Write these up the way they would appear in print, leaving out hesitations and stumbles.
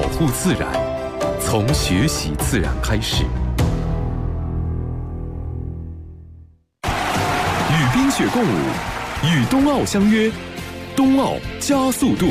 护自然，从学习自然开始。与冰雪共舞，与冬奥相约，冬奥加速度。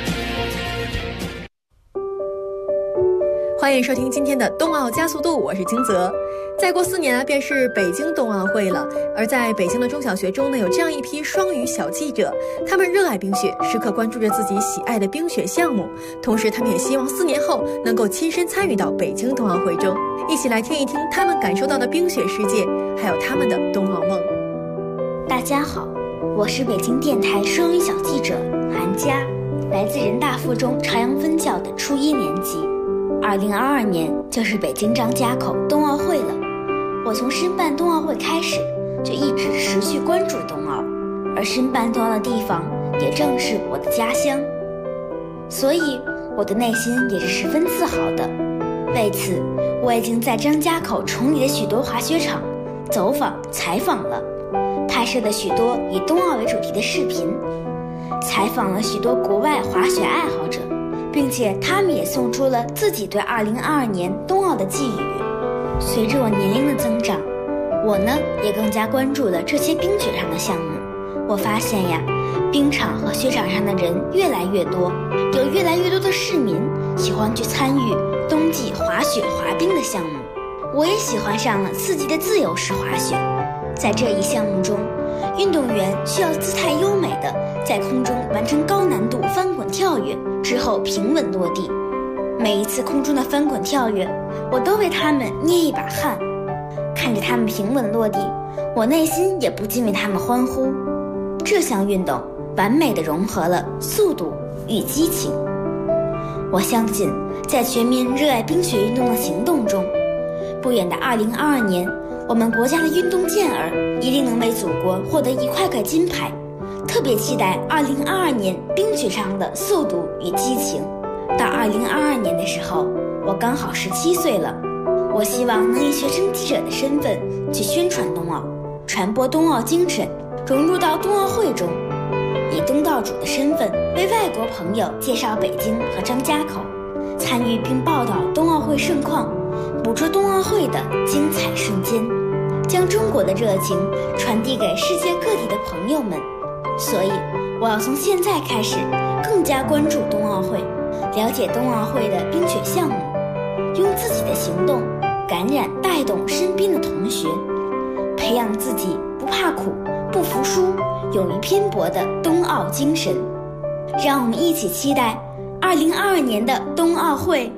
欢迎收听今天的冬奥加速度，我是金泽。再过4年便是北京冬奥会了，而在北京的中小学中呢，有这样一批双语小记者，他们热爱冰雪，时刻关注着自己喜爱的冰雪项目，同时他们也希望4年后能够亲身参与到北京冬奥会中，一起来听一听他们感受到的冰雪世界，还有他们的冬奥梦。 大家好，我是北京电台双语小记者韩佳，来自人大附中朝阳分校的初1年级。2022年就是北京张家口冬奥会了。我从申办冬奥会开始，就一直持续关注冬奥，而申办冬奥的地方也正是我的家乡，所以我的内心也是十分自豪的。为此，我已经在张家口崇礼的许多滑雪场走访采访了，拍摄了许多以冬奥为主题的视频，采访了许多国外滑雪爱好者，并且他们也送出了自己对2022年冬奥的寄语。随着我年龄的增长，我呢也更加关注了这些冰雪上的项目。我发现呀，冰场和雪场上的人越来越多，有越来越多的市民喜欢去参与冬季滑雪滑冰的项目。我也喜欢上了刺激的自由式滑雪。在这一项目中，运动员需要姿态优美的在空中完成高难度翻滚跳跃之后平稳落地。每一次空中的翻滚跳跃，我都为他们捏一把汗。看着他们平稳落地，我内心也不禁为他们欢呼。这项运动完美地融合了速度与激情。我相信，在全民热爱冰雪运动的行动中，不远的2022年，我们国家的运动健儿一定能为祖国获得1块金牌。特别期待2022年冰雪上的速度与激情。到2022年的时候，我刚好17岁了。我希望能以学生记者的身份去宣传冬奥，传播冬奥精神，融入到冬奥会中，以东道主的身份为外国朋友介绍北京和张家口，参与并报道冬奥会盛况，捕捉冬奥会的精彩瞬间，将中国的热情传递给世界各地的朋友们。所以我要从现在开始更加关注冬奥会，了解冬奥会的冰雪项目，用自己的行动感染带动身边的同学，培养自己不怕苦不服输勇于拼搏的冬奥精神。让我们一起期待2022年的冬奥会。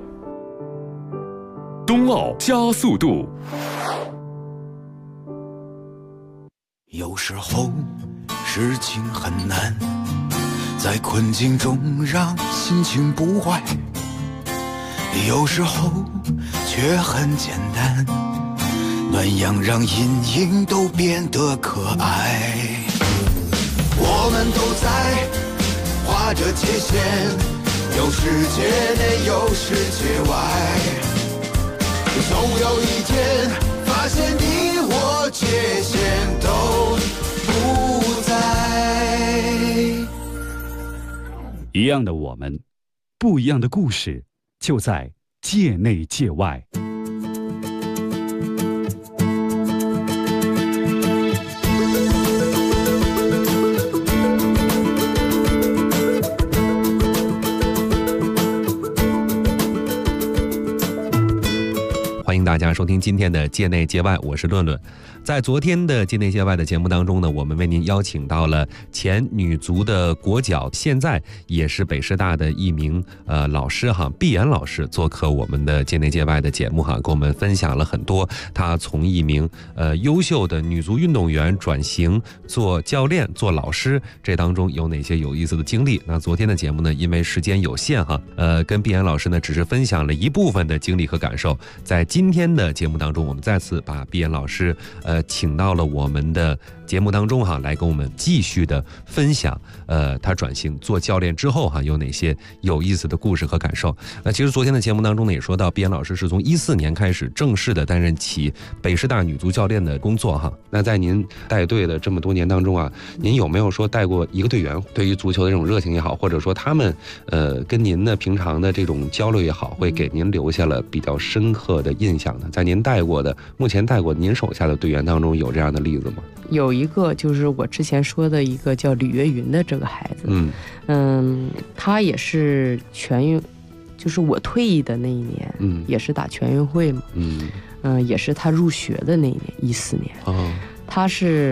冬奥加速度。 有时候事情很难，在困境中让心情不坏，有时候却很简单，暖阳让阴影都变得可爱。我们都在划着界限，有世界内有世界外，总有一天发现你我界限都不在。 一样的我们，不一样的故事，就在界内界外。 欢迎大家收听今天的界内界外，我是论论。在昨天的界内界外的节目当中呢，我们为您邀请到了前女足的国脚，现在也是北师大的一名老师哈，毕妍老师做客我们的界内界外的节目哈，跟我们分享了很多她从一名优秀的女足运动员转型做教练、做老师，这当中有哪些有意思的经历。那昨天的节目呢，因为时间有限哈，跟毕妍老师呢只是分享了一部分的经历和感受。在今天的节目当中，我们再次把毕妍老师请到了我们的节目当中来跟我们继续的分享，他转型做教练之后有哪些有意思的故事和感受。那其实昨天的节目当中呢，也说到毕岩老师是从14年开始正式的担任起北师大女足教练的工作那在您带队的这么多年当中您有没有说带过一个队员，对于足球的这种热情也好，或者说他们跟您的平常的这种交流也好，会给您留下了比较深刻的印象呢？在您目前带过您手下的队员当中，有这样的例子吗？ 有一个就是我之前说的一个叫吕月云的这个孩子，他也是全运，就是我退役的那一年，也是打全运会嘛，也是他入学的那一年，14年，他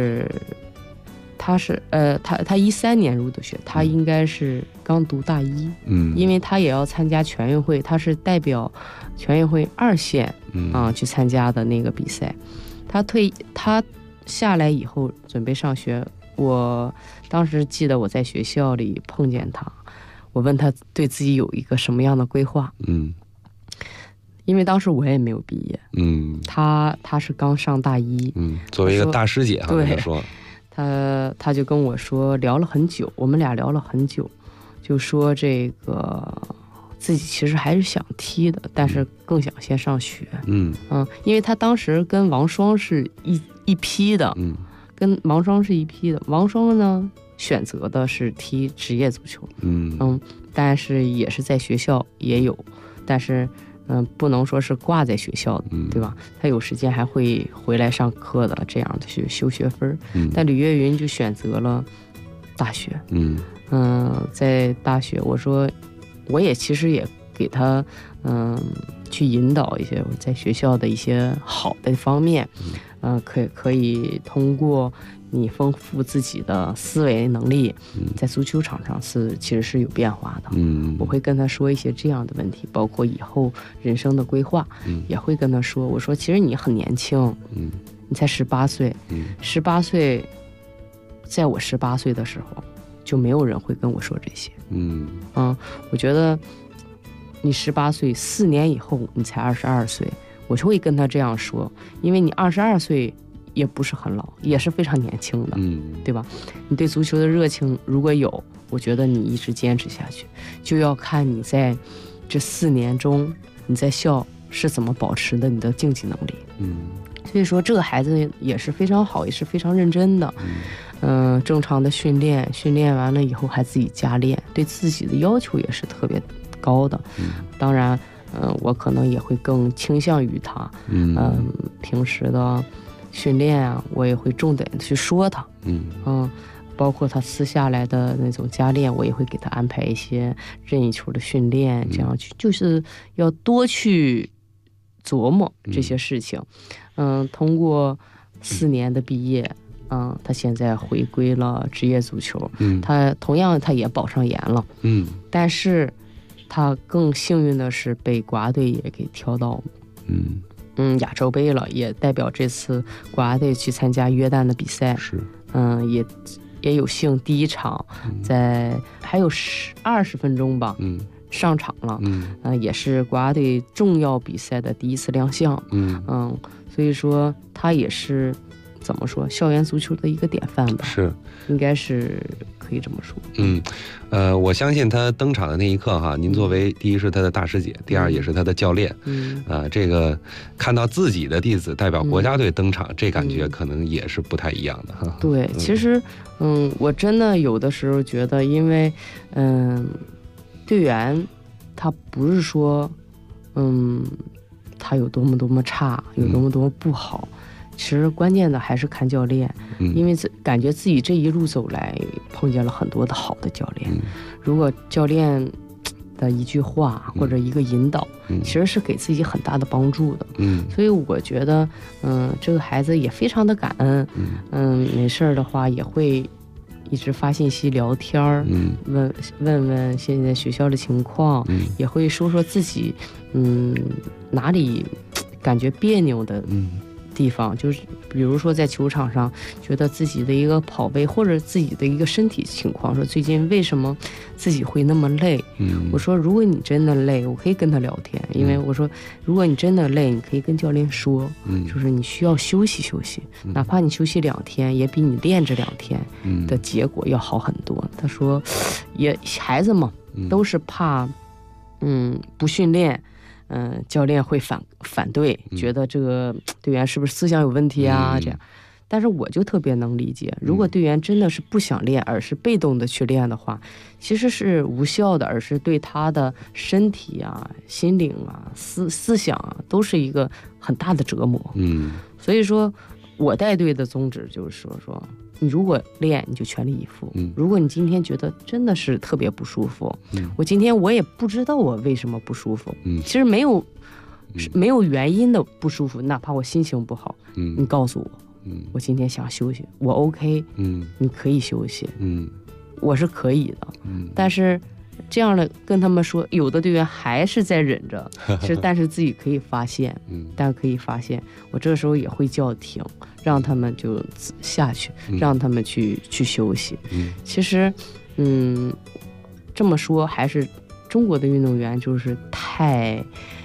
13年入的学，他应该是刚读大一，因为他也要参加全运会，他是代表全运会2线去参加的那个比赛。他下来以后准备上学，我当时记得我在学校里碰见他，我问他对自己有一个什么样的规划，因为当时我也没有毕业，他是刚上大一， 作为一个大师姐对， 说他就跟我说，聊了很久，我们俩聊了很久，就说这个自己其实还是想踢的，但是更想先上学，因为他当时跟王霜是一批的，跟王霜是一批的。王霜呢选择的是踢职业足球，但是也是在学校也有，但是不能说是挂在学校的，对吧？他有时间还会回来上课的，这样的去修学分。但吕月云就选择了大学，在大学，我说我也其实也给他去引导一些在学校的一些好的方面，可以通过你丰富自己的思维能力，在足球场上其实是有变化的。我会跟他说一些这样的问题，包括以后人生的规划，也会跟他说，我说其实你很年轻，你才18岁，18岁，在我18岁的时候就没有人会跟我说这些，我觉得你18岁4年以后你才22岁，我就会跟他这样说，因为你22岁也不是很老，也是非常年轻的，对吧？你对足球的热情如果有，我觉得你一直坚持下去，就要看你在这4年中你在校是怎么保持的你的竞技能力。所以说这个孩子也是非常好，也是非常认真的，正常的训练完了以后还自己加练，对自己的要求也是特别高的。当然我可能也会更倾向于他，平时的训练我也会重点的去说他，包括他私下来的那种加练，我也会给他安排一些任意球的训练，这样去就是要多去琢磨这些事情。通过4年的毕业，他现在回归了职业足球，他同样他也保上研了，但是他更幸运的是被国家队也给挑到亚洲杯了，也代表这次国家队去参加约旦的比赛，是也有幸第一场在还有20分钟吧，上场了，也是国家队重要比赛的第一次亮相，所以说他也是怎么说校园足球的一个典范吧，是应该是可以这么说。 我相信他登场的那一刻您作为第一是他的大师姐，第二也是他的教练，这个看到自己的弟子代表国家队登场，这感觉可能也是不太一样的对，其实我真的有的时候觉得，因为队员他不是说他有多么差，有多么不好，其实关键的还是看教练，因为感觉自己这一路走来碰见了很多的好的教练，如果教练的一句话或者一个引导，其实是给自己很大的帮助的，所以我觉得这个孩子也非常的感恩，没事的话也会一直发信息聊天，问现在学校的情况，也会说自己哪里感觉别扭的地方，就是比如说在球场上觉得自己的一个跑位或者自己的一个身体情况，说最近为什么自己会那么累，我说如果你真的累，我可以跟他聊天，因为我说如果你真的累，你可以跟教练说，就是你需要休息休息，哪怕你休息2天，也比你练这2天的结果要好很多。他说也孩子嘛都是怕不训练，教练会反对，觉得这个队员是不是思想有问题啊？这样，但是我就特别能理解，如果队员真的是不想练，而是被动的去练的话，其实是无效的，而是对他的身体啊、心灵啊、思想啊，都是一个很大的折磨。所以说，我带队的宗旨就是说。你如果练，你就全力以赴。如果你今天觉得真的是特别不舒服，我今天我也不知道我为什么不舒服，其实没有原因的不舒服，哪怕我心情不好，你告诉我，我今天想休息，我 OK，你可以休息，我是可以的，但是这样的跟他们说，有的队员还是在忍着，其实但是自己可以发现，我这个时候也会叫停，让他们就下去，让他们去休息。其实，这么说还是中国的运动员就是太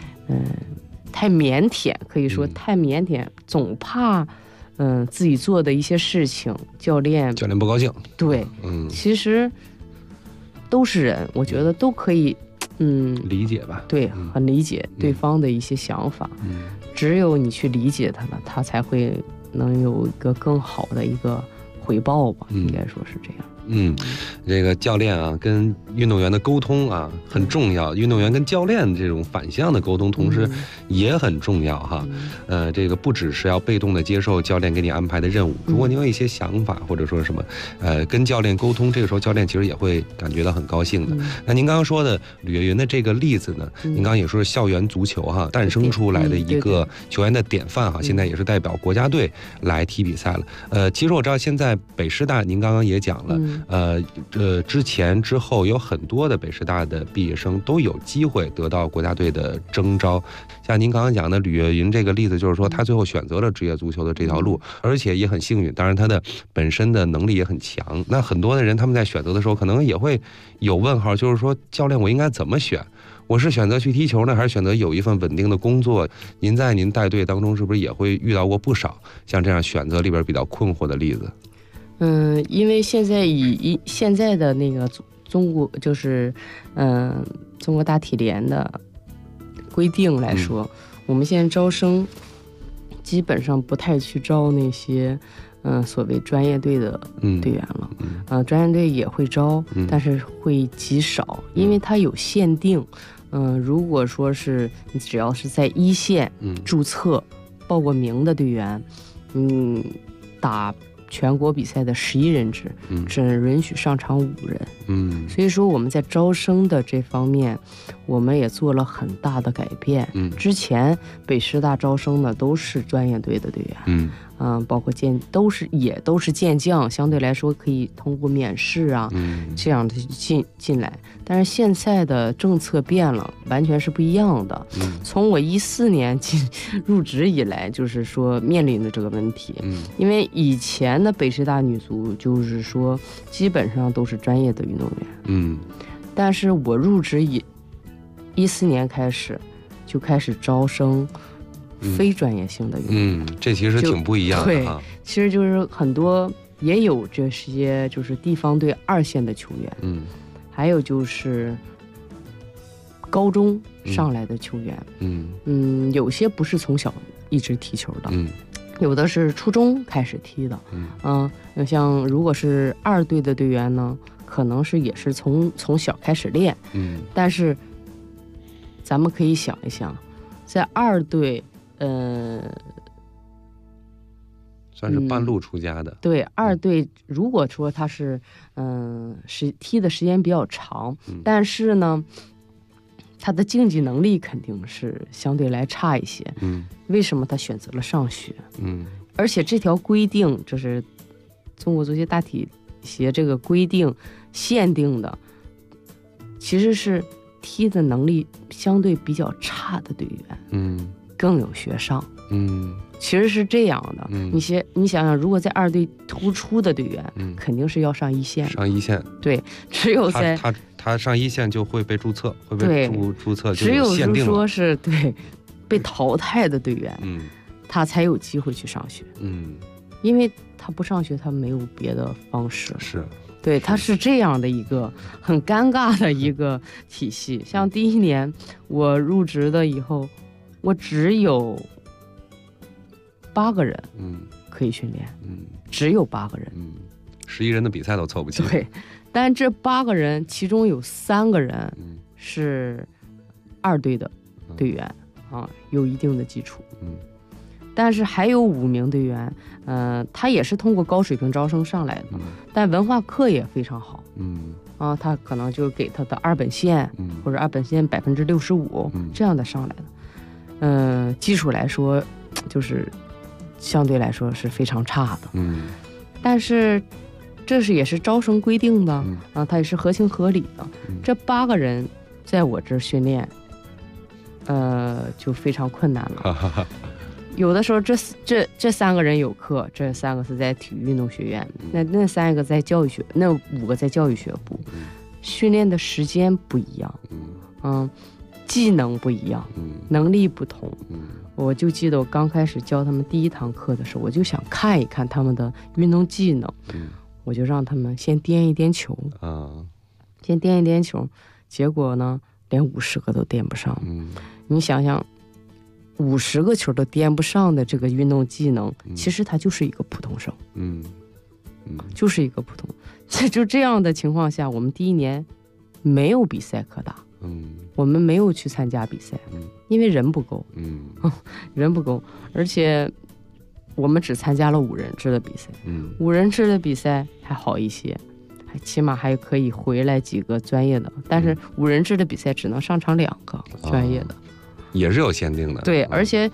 腼腆，可以说太腼腆，总怕自己做的一些事情，教练不高兴。 对，其实都是人，我觉得都可以， 理解吧。 对，很理解对方的一些想法。只有你去理解他了，他才会能有一个更好的一个回报吧，应该说是这样。 这个教练啊跟运动员的沟通啊很重要，运动员跟教练这种反向的沟通同时也很重要哈。这个不只是要被动的接受教练给你安排的任务，如果你有一些想法或者说什么跟教练沟通，这个时候教练其实也会感觉到很高兴的。那您刚刚说的吕岳云的这个例子呢，您刚刚也说是校园足球哈诞生出来的一个球员的典范哈，现在也是代表国家队来踢比赛了。其实我知道现在北师大您刚刚也讲了，之前之后有很多的北师大的毕业生都有机会得到国家队的征召，像您刚刚讲的吕岳云这个例子，就是说他最后选择了职业足球的这条路，而且也很幸运，当然他的本身的能力也很强。那很多的人他们在选择的时候可能也会有问号，就是说教练我应该怎么选？我是选择去踢球呢，还是选择有一份稳定的工作？您在您带队当中是不是也会遇到过不少像这样选择里边比较困惑的例子？ 因为现在以现在的那个中国就是中国大体联的规定来说，我们现在招生基本上不太去招那些所谓专业队的队员了。专业队也会招，但是会极少，因为它有限定。如果说是你只要是在一线注册报过名的队员，打全国比赛的11人制，只允许上场5人。所以说我们在招生的这方面，我们也做了很大的改变。之前北师大招生的都是专业队的队员，包括也都是健将，相对来说可以通过免试啊，这样的进来。但是现在的政策变了，完全是不一样的。从我14年入职以来，就是说面临的这个问题。因为以前的北师大女足就是说基本上都是专业的运动员，但是我入职以14年开始就开始招生非专业性的运动员， 这其实挺不一样的啊。 对，其实就是很多也有这些就是地方队2线的球员，还有就是高中上来的球员，有些不是从小一直踢球的，有的是初中开始踢的，像如果是2队的队员呢，可能是也是从小开始练，但是咱们可以想一想，在2队。 算是半路出家的。 对，2队如果说他是踢的时间比较长，但是呢他的竞技能力肯定是相对来差一些。为什么他选择了上学？而且这条规定，这是中国足协大体协这个规定限定的，其实是踢的能力相对比较差的队员， 更有学上。其实是这样的。你想想，如果在二队突出的队员，肯定是要上一线。 上一线， 对，只有在他上一线就会被注册，会被注册， 只有说是对被淘汰的队员，他才有机会去上学。因为他不上学，他没有别的方式。 是。 对，它是这样的一个很尴尬的一个体系。像第1年我入职的以后，我只有8个人可以训练，只有8个人 ，11人的比赛都凑不齐。 对，但这8个人其中有3个人是2队的队员有一定的基础。但是还有5名队员，他也是通过高水平招生上来的，但文化课也非常好。他可能就给他的2本线，或者2本线65%这样的上来的。基础来说，就是相对来说是非常差的。但是这也是招生规定的它也是合情合理的。这8个人在我这训练，就非常困难了。有的时候这3个人有课，这3个是在体育运动学院，那3个在教育学，那5个在教育学部，训练的时间不一样，技能不一样，能力不同。我就记得我刚开始教他们第1堂课的时候，我就想看一看他们的运动技能，我就让他们先颠一颠球，先颠一颠球，结果呢，连50个都颠不上。你想想。50个球都颠不上的这个运动技能，其实他就是一个普通生，就是一个普通。就这样的情况下，我们第1年没有比赛可打，我们没有去参加比赛，因为人不够，人不够，而且我们只参加了5人制的比赛，5人制的比赛还好一些，起码还可以回来几个专业的，但是5人制的比赛只能上场2个专业的。 也是有限定的。 对，而且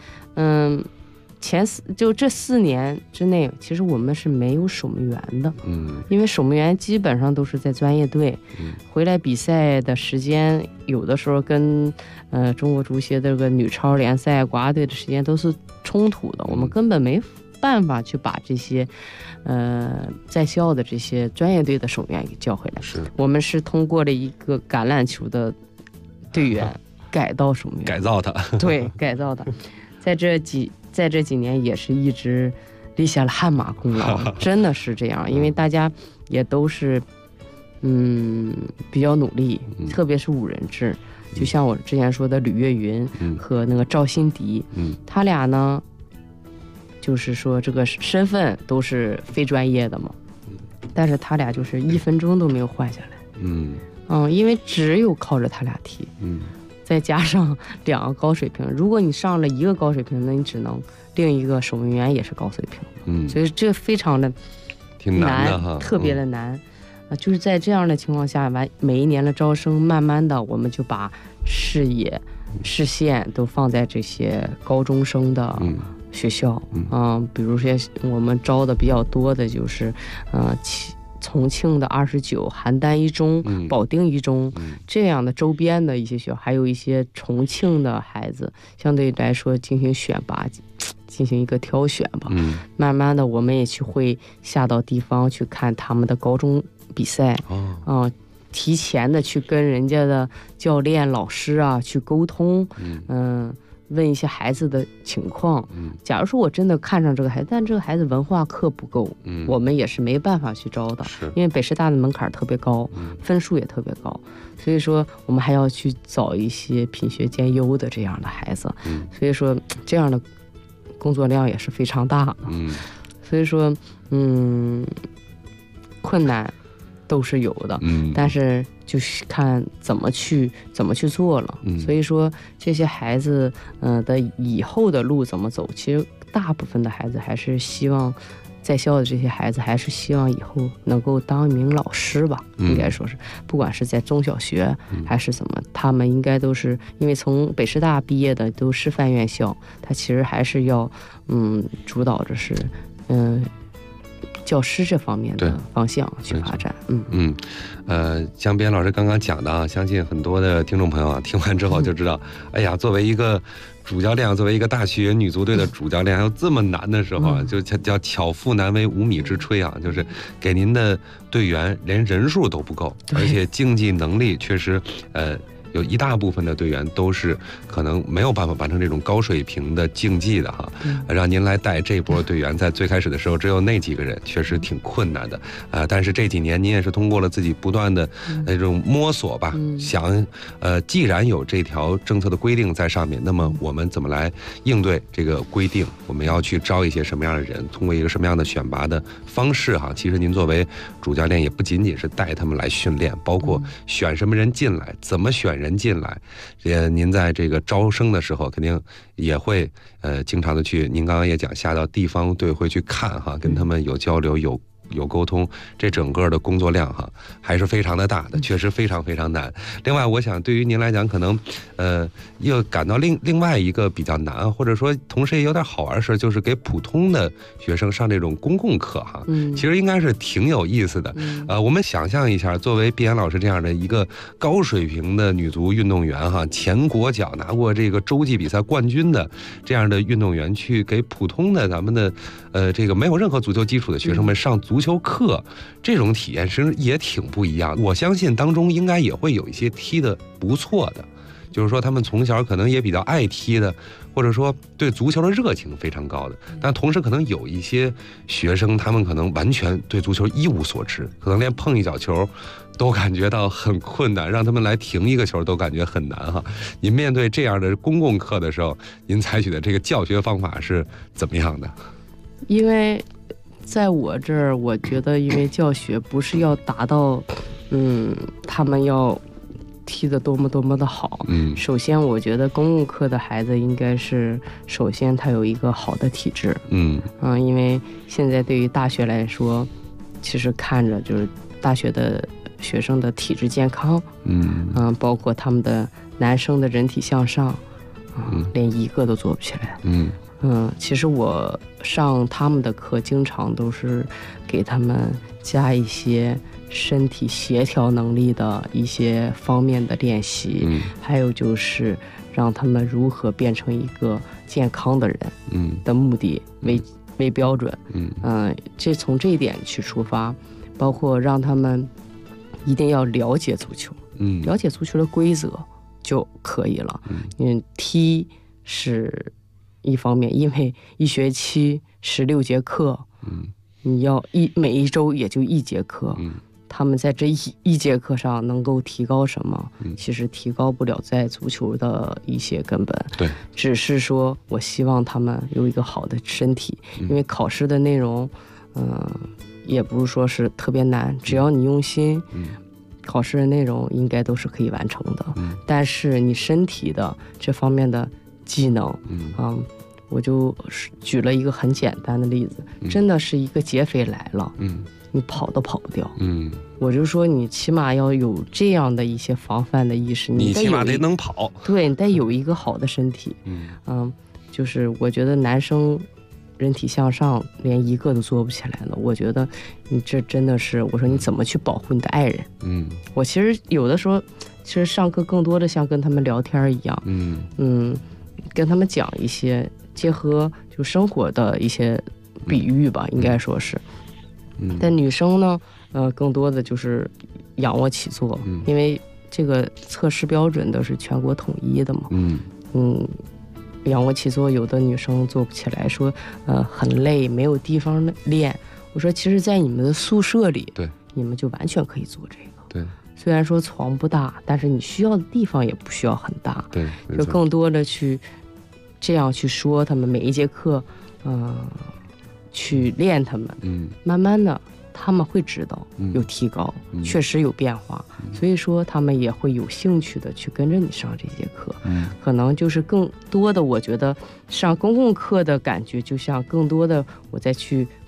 就这4年之内，其实我们是没有守门员的，因为守门员基本上都是在专业队，回来比赛的时间有的时候跟中国足协这个女超联赛国家队的时间都是冲突的，我们根本没办法去把这些在校的这些专业队的守门员给叫回来。我们是通过了一个橄榄球的队员改造守门员， 改造他， 对，改造他，在这几年也是一直立下了汗马功劳，真的是这样，因为大家也都是比较努力，特别是5人制，就像我之前说的吕月云和那个赵新迪，他俩呢，就是说这个身份都是非专业的嘛，但是他俩就是1分钟都没有换下来，因为只有靠着他俩踢，再加上2个高水平，如果你上了1个高水平，那你只能另一个守门员也是高水平，所以这非常的挺难的哈， 特别的难就是在这样的情况下，每一年的招生，慢慢的我们就把视线都放在这些高中生的学校，比如说我们招的比较多的就是重庆的29、邯郸一中、保定一中这样的周边的一些学校，还有一些重庆的孩子，相对来说进行选拔，进行一个挑选吧。慢慢的，我们也会下到地方去看他们的高中比赛，提前的去跟人家的教练、老师去沟通，问一些孩子的情况，假如说我真的看上这个孩子，但这个孩子文化课不够，我们也是没办法去招的，因为北师大的门槛特别高，分数也特别高，所以说我们还要去找一些品学兼优的这样的孩子，所以说这样的工作量也是非常大的，所以说困难都是有的，但是就是看怎么去做了，所以说这些孩子的以后的路怎么走，其实大部分的孩子还是希望，在校的这些孩子还是希望以后能够当一名老师吧，应该说是，不管是在中小学还是怎么，他们应该都是因为从北师大毕业的都师范院校，他其实还是要主导着是教师这方面的方向去发展。 像边老师刚刚讲的啊，相信很多的听众朋友啊，听完之后就知道，哎呀，作为一个主教练，作为一个大学女足队的主教练，还有这么难的时候啊，就叫巧妇难为无米之炊啊，就是给您的队员连人数都不够，而且竞技能力确实有一大部分的队员都是可能没有办法完成这种高水平的竞技的哈，让您来带这波队员，在最开始的时候只有那几个人，确实挺困难的但是这几年您也是通过了自己不断的这种摸索吧，想既然有这条政策的规定在上面，那么我们怎么来应对这个规定？我们要去招一些什么样的人？通过一个什么样的选拔的方式哈？其实您作为主教练也不仅仅是带他们来训练，包括选什么人进来，怎么选人进来，您在这个招生的时候肯定也会经常的去，您刚刚也讲下到地方队会去看哈，跟他们有交流有沟通，这整个的工作量哈还是非常的大的，确实非常非常难。另外我想对于您来讲可能又感到另外一个比较难，或者说同时也有点好玩的事，就是给普通的学生上这种公共课哈，其实应该是挺有意思的。我们想象一下，作为毕岩老师这样的一个高水平的女足运动员哈，前国脚拿过这个洲际比赛冠军的这样的运动员，去给普通的咱们的这个没有任何足球基础的学生们上足球课，这种体验其实也挺不一样。我相信当中应该也会有一些踢得不错的，就是说他们从小可能也比较爱踢的，或者说对足球的热情非常高的，但同时可能有一些学生他们可能完全对足球一无所知，可能连碰一脚球都感觉到很困难，让他们来停一个球都感觉很难哈。您面对这样的公共课的时候，您采取的这个教学方法是怎么样的？ 因为在我这儿，我觉得因为教学不是要达到他们要踢得多么多么的好，首先我觉得公共课的孩子应该是首先他有一个好的体质，因为现在对于大学来说，其实看着就是大学的学生的体质健康，包括他们的男生的人体向上，连一个都做不起来，其实我上他们的课经常都是给他们加一些身体协调能力的一些方面的练习，还有就是让他们如何变成一个健康的人的目的为标准，这从这一点去出发，包括让他们一定要了解足球，了解足球的规则就可以了。踢是一方面，因为一学期16节课，你要每一周也就1节课，他们在这一节课上能够提高什么？其实提高不了在足球的一些根本。对，只是说我希望他们有一个好的身体，因为考试的内容，也不是说是特别难，只要你用心，考试的内容应该都是可以完成的。但是你身体的这方面的技能，我就举了一个很简单的例子，真的是一个劫匪来了，你跑都跑不掉，我就说你起码要有这样的一些防范的意识， 你起码得能跑， 对，你得有一个好的身体，就是我觉得男生人体向上连一个都做不起来了，我觉得你这真的是，我说你怎么去保护你的爱人？我其实有的时候，其实上课更多的像跟他们聊天一样，跟他们讲一些结合就生活的一些比喻吧，应该说是。但女生呢，更多的就是仰卧起坐，因为这个测试标准都是全国统一的嘛。仰卧起坐有的女生做不起来，说很累，没有地方练。我说其实在你们的宿舍里，对，你们就完全可以做这个。对，虽然说床不大，但是你需要的地方也不需要很大。对，就更多的去这样去说他们每一节课，去练他们，慢慢的他们会知道有提高，确实有变化，所以说他们也会有兴趣的去跟着你上这节课。可能就是更多的，我觉得上公共课的感觉就像更多的我再去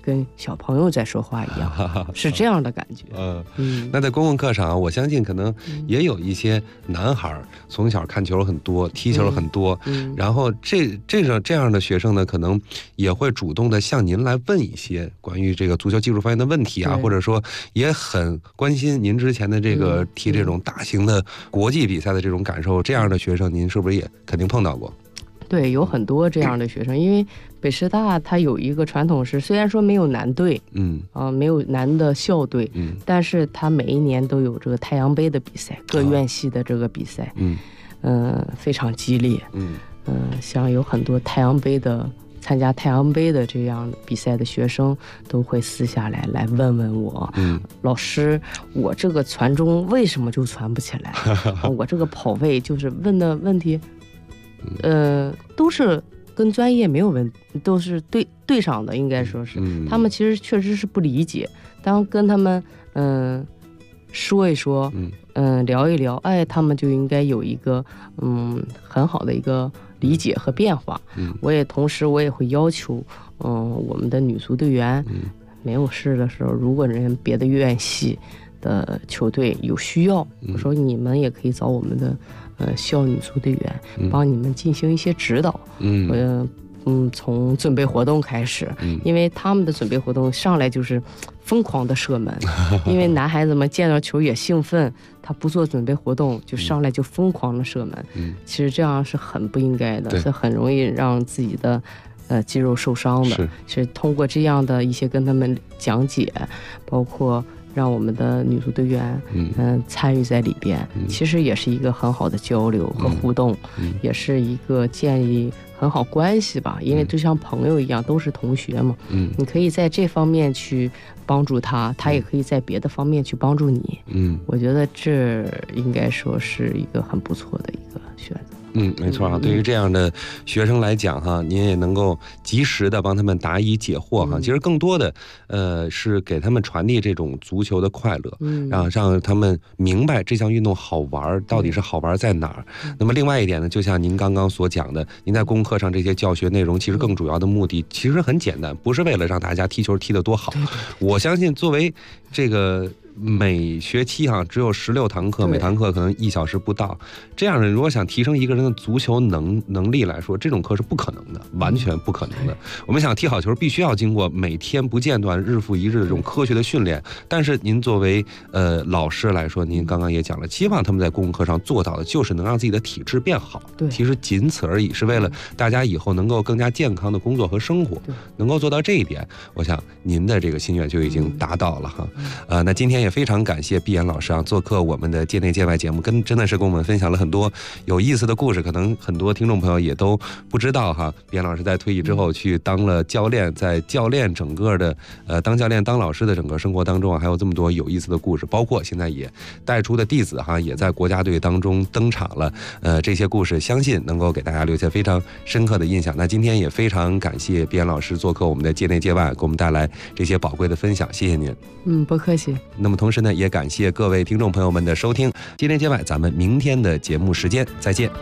跟小朋友在说话一样，是这样的感觉。 那在公共课上，我相信可能也有一些男孩从小看球很多，踢球很多，然后这样的学生呢，可能也会主动的向您来问一些关于这个足球技术方面的问题啊，或者说也很关心您之前的这个踢这种大型的国际比赛的这种感受。这样的学生，您是不是也肯定碰到过？ 对，有很多这样的学生，因为北师大它有一个传统是，虽然说没有男队，没有男的校队，但是它每一年都有这个太阳杯的比赛，各院系的这个比赛，非常激烈，像有很多参加太阳杯的这样比赛的学生，都会私下来问问我，老师，我这个传中为什么就传不起来？我这个跑位就是问的问题。都是跟专业没有问，都是对上的，应该说是，他们其实确实是不理解。当跟他们说一说，聊一聊，他们就应该有一个很好的一个理解和变化。同时我也会要求，我们的女足队员，没有事的时候，如果人别的院系的球队有需要，我说你们也可以找我们的校女足队员帮你们进行一些指导。从准备活动开始，因为他们的准备活动上来就是疯狂的射门，因为男孩子们见到球也兴奋，他不做准备活动就上来就疯狂的射门，其实这样是很不应该的，是很容易让自己的肌肉受伤的。是通过这样的一些跟他们讲解，包括让我们的女足队员参与在里边，其实也是一个很好的交流和互动，也是一个建立很好关系吧，因为就像朋友一样，都是同学嘛。你可以在这方面去帮助他，他也可以在别的方面去帮助你。我觉得这应该说是一个很不错的一个选择。 没错啊，对于这样的学生来讲哈，您也能够及时的帮他们答疑解惑哈。其实更多的是给他们传递这种足球的快乐，让他们明白这项运动好玩到底是好玩在哪儿。那么另外一点呢，就像您刚刚所讲的，您在公共课上这些教学内容，其实更主要的目的其实很简单，不是为了让大家踢球踢得多好。我相信作为这个每学期只有16堂课，每堂课可能1小时不到，这样的如果想提升一个人的足球能力来说，这种课是不可能的，完全不可能的。我们想踢好球，必须要经过每天不间断、日复一日的这种科学的训练。但是您作为老师来说，您刚刚也讲了，希望他们在公共课上做到的就是能让自己的体质变好。其实仅此而已，是为了大家以后能够更加健康的工作和生活，能够做到这一点，我想您的这个心愿就已经达到了哈。那今天也非常感谢毕岩老师做客我们的界内界外节目，真的是跟我们分享了很多有意思的故事，可能很多听众朋友也都不知道哈。毕岩老师在退役之后去当了教练，在教练整个的当教练当老师的整个生活当中还有这么多有意思的故事，包括现在也带出的弟子也在国家队当中登场了。这些故事相信能够给大家留下非常深刻的印象。那今天也非常感谢毕岩老师做客我们的界内界外，给我们带来这些宝贵的分享，谢谢您。 不客气。 那么同时呢，也感谢各位听众朋友们的收听，界内界外，咱们明天的节目时间再见。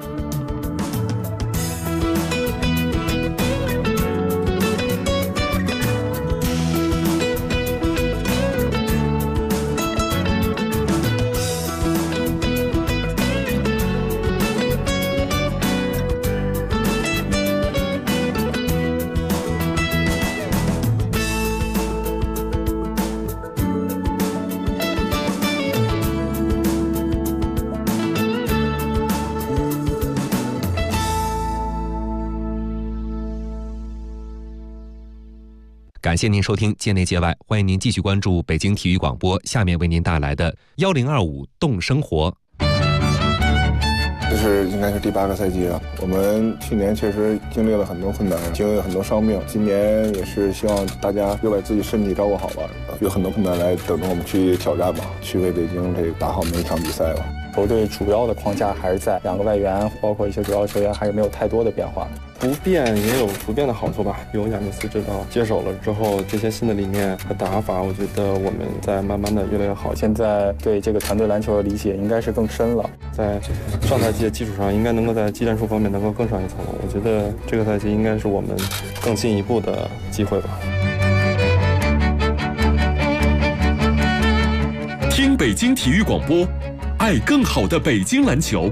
感谢您收听界内界外，欢迎您继续关注北京体育广播，下面为您带来的1025动生活。 这是应该是第8个赛季了，我们去年确实经历了很多困难，经历了很多伤病，今年也是希望大家又把自己身体照顾好吧，有很多困难来等着我们去挑战吧，去为北京打好每一场比赛吧。 球队主要的框架还是在2个外援，包括一些主要球员还是没有太多的变化。 不变也有不变的好处吧。有亚尼斯指导接手了之后，这些新的理念和打法，我觉得我们在慢慢的越来越好。 现在对这个团队篮球的理解应该是更深了， 在上赛季的基础上，应该能够在技战术方面能够更上一层楼。我觉得这个赛季应该是我们更进一步的机会吧。 听北京体育广播，爱更好的北京篮球。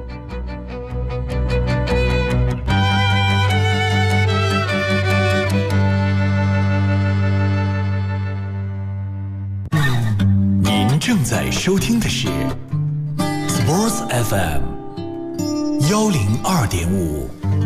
您正在收听的是 Sports FM 102.5。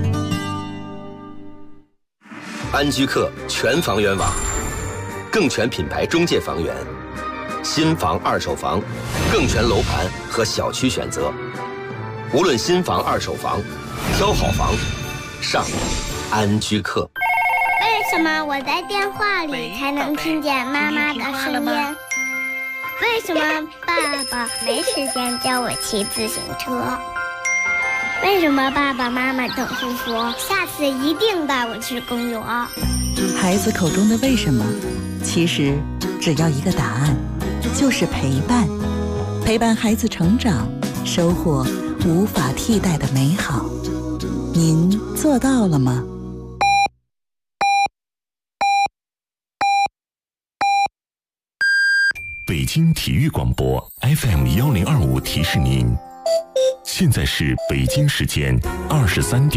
安居客全房源网，更全品牌中介房源，新房、二手房，更全楼盘和小区选择。无论新房、二手房，挑好房，上安居客。 为什么我在电话里才能听见妈妈的声音？为什么爸爸没时间教我骑自行车？为什么爸爸妈妈总是说下次一定带我去公园？ 孩子口中的为什么，其实只要一个答案，就是陪伴。陪伴孩子成长，收获无法替代的美好。您做到了吗？ 北京体育广播 FM 1025提示您，现在是北京时间23点。